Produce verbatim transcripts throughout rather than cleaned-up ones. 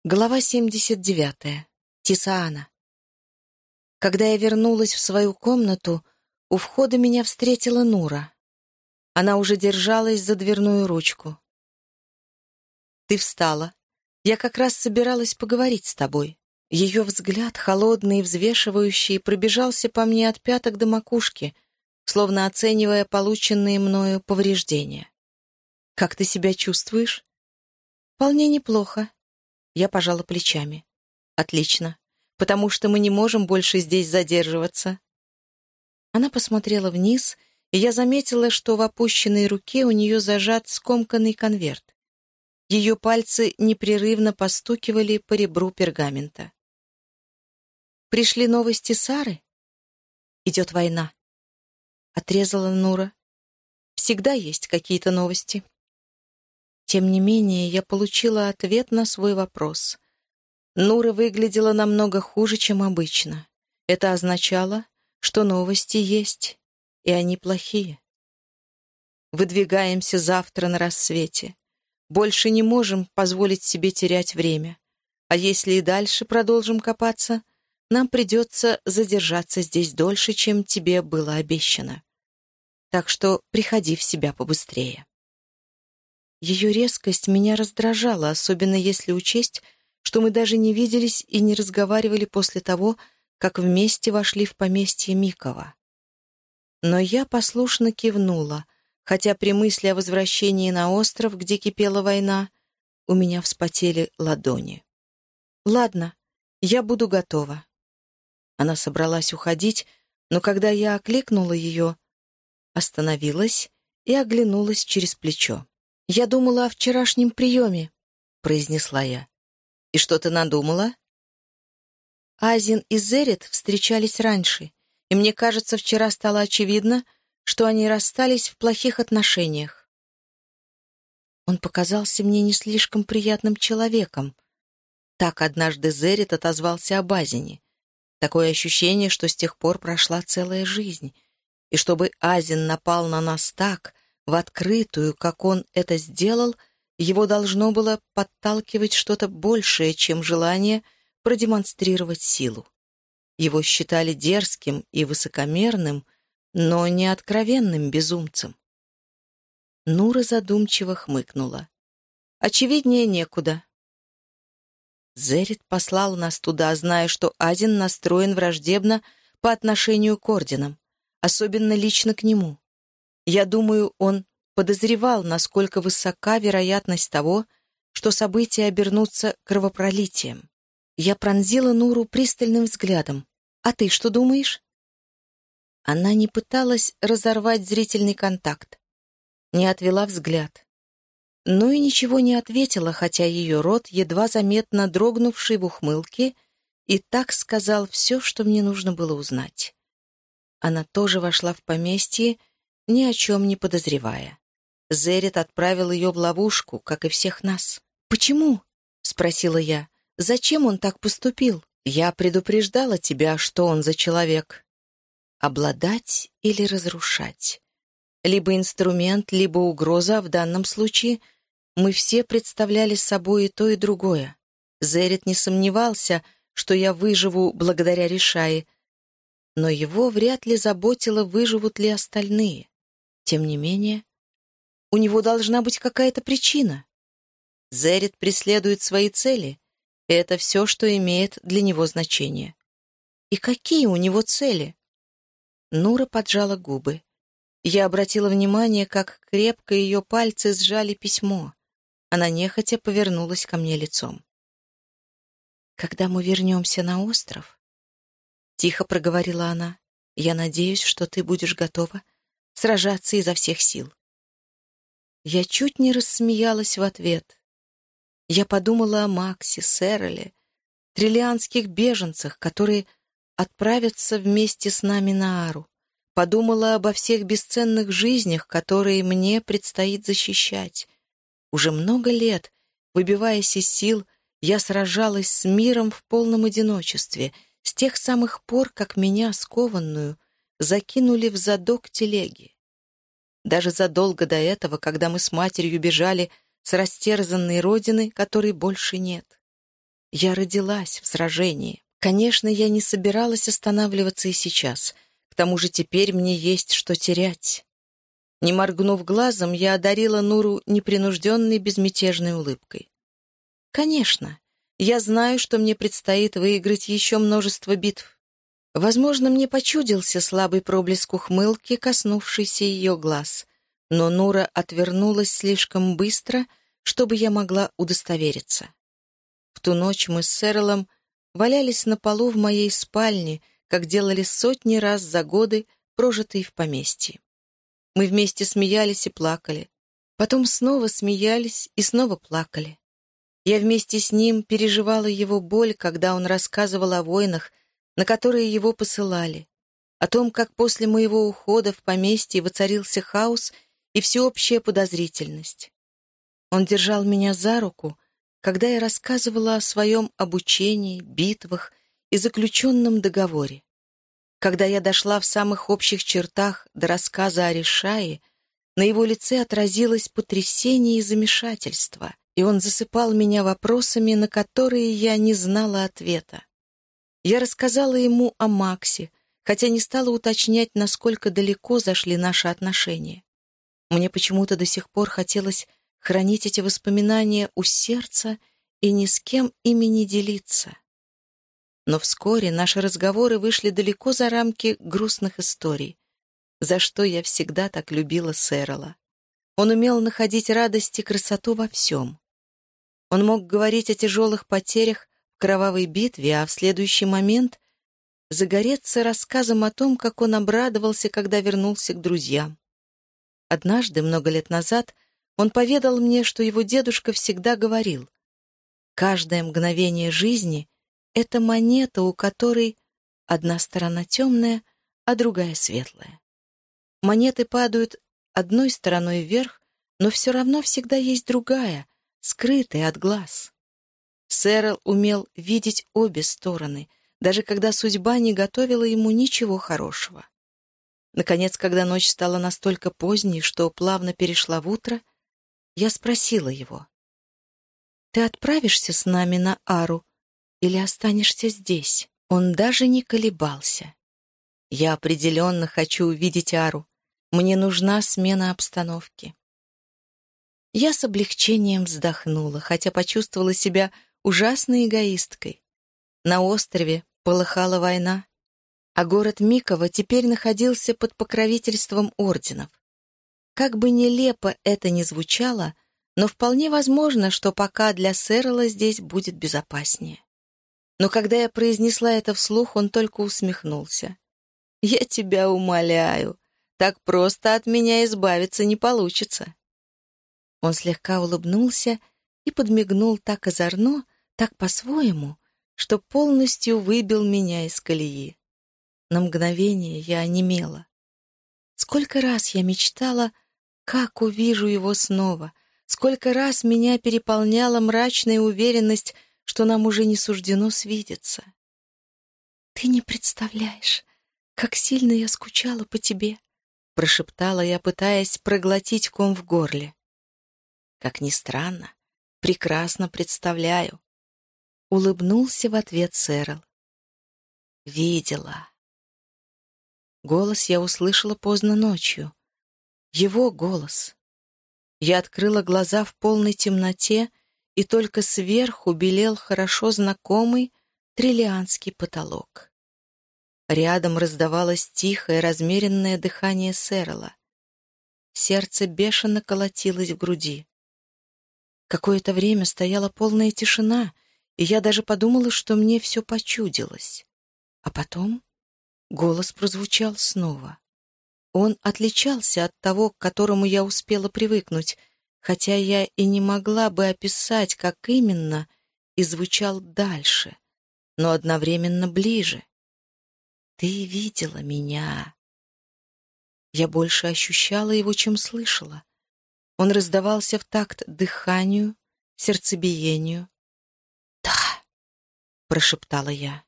Глава семьдесят девятая. Тисаана. Когда я вернулась в свою комнату, у входа меня встретила Нура. Она уже держалась за дверную ручку. «Ты встала. Я как раз собиралась поговорить с тобой». Ее взгляд, холодный и взвешивающий, пробежался по мне от пяток до макушки, словно оценивая полученные мною повреждения. «Как ты себя чувствуешь?» «Вполне неплохо». Я пожала плечами. «Отлично, потому что мы не можем больше здесь задерживаться». Она посмотрела вниз, и я заметила, что в опущенной руке у нее зажат скомканный конверт. Ее пальцы непрерывно постукивали по ребру пергамента. «Пришли новости Сары?» «Идет война», — отрезала Нура. «Всегда есть какие-то новости». Тем не менее, я получила ответ на свой вопрос. Нура выглядела намного хуже, чем обычно. Это означало, что новости есть, и они плохие. Выдвигаемся завтра на рассвете. Больше не можем позволить себе терять время. А если и дальше продолжим копаться, нам придется задержаться здесь дольше, чем тебе было обещано. Так что приходи в себя побыстрее. Ее резкость меня раздражала, особенно если учесть, что мы даже не виделись и не разговаривали после того, как вместе вошли в поместье Микова. Но я послушно кивнула, хотя при мысли о возвращении на остров, где кипела война, у меня вспотели ладони. «Ладно, я буду готова». Она собралась уходить, но когда я окликнула ее, остановилась и оглянулась через плечо. «Я думала о вчерашнем приеме», — произнесла я. «И что ты надумала?» Азин и Зерет встречались раньше, и мне кажется, вчера стало очевидно, что они расстались в плохих отношениях. Он показался мне не слишком приятным человеком. Так однажды Зерет отозвался об Азине. Такое ощущение, что с тех пор прошла целая жизнь, и чтобы Азин напал на нас так, в открытую, как он это сделал, его должно было подталкивать что-то большее, чем желание продемонстрировать силу. Его считали дерзким и высокомерным, но не откровенным безумцем. Нура задумчиво хмыкнула. «Очевиднее некуда». Зерет послал нас туда, зная, что Азин настроен враждебно по отношению к орденам, особенно лично к нему. Я думаю, он подозревал, насколько высока вероятность того, что события обернутся кровопролитием. Я пронзила Нуру пристальным взглядом. «А ты что думаешь?» Она не пыталась разорвать зрительный контакт, не отвела взгляд. Но и ничего не ответила, хотя ее рот, едва заметно дрогнувший в ухмылке, и так сказал все, что мне нужно было узнать. Она тоже вошла в поместье, ни о чем не подозревая. Зерет отправил ее в ловушку, как и всех нас. «Почему?» — спросила я. «Зачем он так поступил? Я предупреждала тебя, что он за человек. Обладать или разрушать? Либо инструмент, либо угроза, а в данном случае мы все представляли собой и то, и другое. Зерет не сомневался, что я выживу благодаря Ришае, но его вряд ли заботило, выживут ли остальные. Тем не менее, у него должна быть какая-то причина. Зерет преследует свои цели, и это все, что имеет для него значение. И какие у него цели? Нура поджала губы. Я обратила внимание, как крепко ее пальцы сжали письмо. Она нехотя повернулась ко мне лицом. «Когда мы вернемся на остров», — тихо проговорила она, — «я надеюсь, что ты будешь готова сражаться изо всех сил». Я чуть не рассмеялась в ответ. Я подумала о Максе, Сэроле, триллианских беженцах, которые отправятся вместе с нами на Ару. Подумала обо всех бесценных жизнях, которые мне предстоит защищать. Уже много лет, выбиваясь из сил, я сражалась с миром в полном одиночестве, с тех самых пор, как меня, скованную, закинули в задок телеги. Даже задолго до этого, когда мы с матерью бежали с растерзанной родины, которой больше нет. Я родилась в сражении. Конечно, я не собиралась останавливаться и сейчас. К тому же теперь мне есть что терять. Не моргнув глазом, я одарила Нуру непринужденной безмятежной улыбкой. Конечно, я знаю, что мне предстоит выиграть еще множество битв. Возможно, мне почудился слабый проблеск ухмылки, коснувшийся ее глаз, но Нура отвернулась слишком быстро, чтобы я могла удостовериться. В ту ночь мы с Сэрилом валялись на полу в моей спальне, как делали сотни раз за годы, прожитые в поместье. Мы вместе смеялись и плакали. Потом снова смеялись и снова плакали. Я вместе с ним переживала его боль, когда он рассказывал о войнах, на которые его посылали, о том, как после моего ухода в поместье воцарился хаос и всеобщая подозрительность. Он держал меня за руку, когда я рассказывала о своем обучении, битвах и заключенном договоре. Когда я дошла в самых общих чертах до рассказа о Ришае, на его лице отразилось потрясение и замешательство, и он засыпал меня вопросами, на которые я не знала ответа. Я рассказала ему о Максе, хотя не стала уточнять, насколько далеко зашли наши отношения. Мне почему-то до сих пор хотелось хранить эти воспоминания у сердца и ни с кем ими не делиться. Но вскоре наши разговоры вышли далеко за рамки грустных историй, за что я всегда так любила Сэрила. Он умел находить радость и красоту во всем. Он мог говорить о тяжелых потерях в кровавой битве, а в следующий момент загореться рассказом о том, как он обрадовался, когда вернулся к друзьям. Однажды, много лет назад, он поведал мне, что его дедушка всегда говорил: «Каждое мгновение жизни — это монета, у которой одна сторона темная, а другая светлая. Монеты падают одной стороной вверх, но все равно всегда есть другая, скрытая от глаз». Сэрил умел видеть обе стороны, даже когда судьба не готовила ему ничего хорошего. Наконец, когда ночь стала настолько поздней, что плавно перешла в утро, я спросила его: «Ты отправишься с нами на Ару или останешься здесь?» Он даже не колебался. «Я определенно хочу увидеть Ару. Мне нужна смена обстановки». Я с облегчением вздохнула, хотя почувствовала себя ужасной эгоисткой. На острове полыхала война, а город Миково теперь находился под покровительством орденов. Как бы нелепо это ни звучало, но вполне возможно, что пока для Сэрила здесь будет безопаснее. Но когда я произнесла это вслух, он только усмехнулся. «Я тебя умоляю, так просто от меня избавиться не получится». Он слегка улыбнулся и подмигнул так озорно, так по-своему, что полностью выбил меня из колеи. На мгновение я онемела. Сколько раз я мечтала, как увижу его снова, сколько раз меня переполняла мрачная уверенность, что нам уже не суждено свидеться. «Ты не представляешь, как сильно я скучала по тебе», — прошептала я, пытаясь проглотить ком в горле. «Как ни странно, прекрасно представляю», — улыбнулся в ответ Сэрил. «Видела». Голос я услышала поздно ночью. Его голос. Я открыла глаза в полной темноте, и только сверху белел хорошо знакомый триллианский потолок. Рядом раздавалось тихое, размеренное дыхание Сэрила. Сердце бешено колотилось в груди. Какое-то время стояла полная тишина, и я даже подумала, что мне все почудилось. А потом голос прозвучал снова. Он отличался от того, к которому я успела привыкнуть, хотя я и не могла бы описать, как именно, и звучал дальше, но одновременно ближе. «Ты видела меня». Я больше ощущала его, чем слышала. Он раздавался в такт дыханию, сердцебиению. «Да», — прошептала я.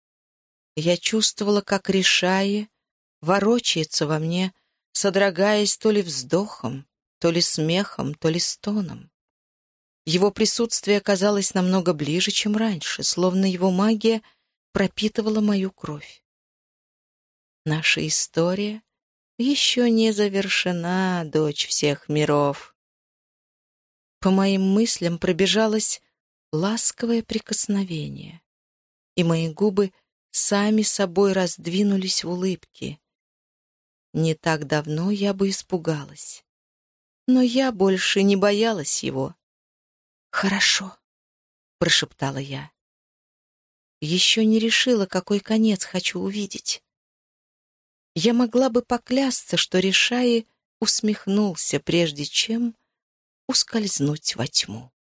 Я чувствовала, как Ришае ворочается во мне, содрогаясь то ли вздохом, то ли смехом, то ли стоном. Его присутствие казалось намного ближе, чем раньше, словно его магия пропитывала мою кровь. Наша история еще не завершена, дочь всех миров. По моим мыслям пробежалось ласковое прикосновение, и мои губы сами собой раздвинулись в улыбке. Не так давно я бы испугалась, но я больше не боялась его. «Хорошо», — прошептала я. Еще не решила, какой конец хочу увидеть. Я могла бы поклясться, что Решаи усмехнулся, прежде чем ускользнуть во тьму.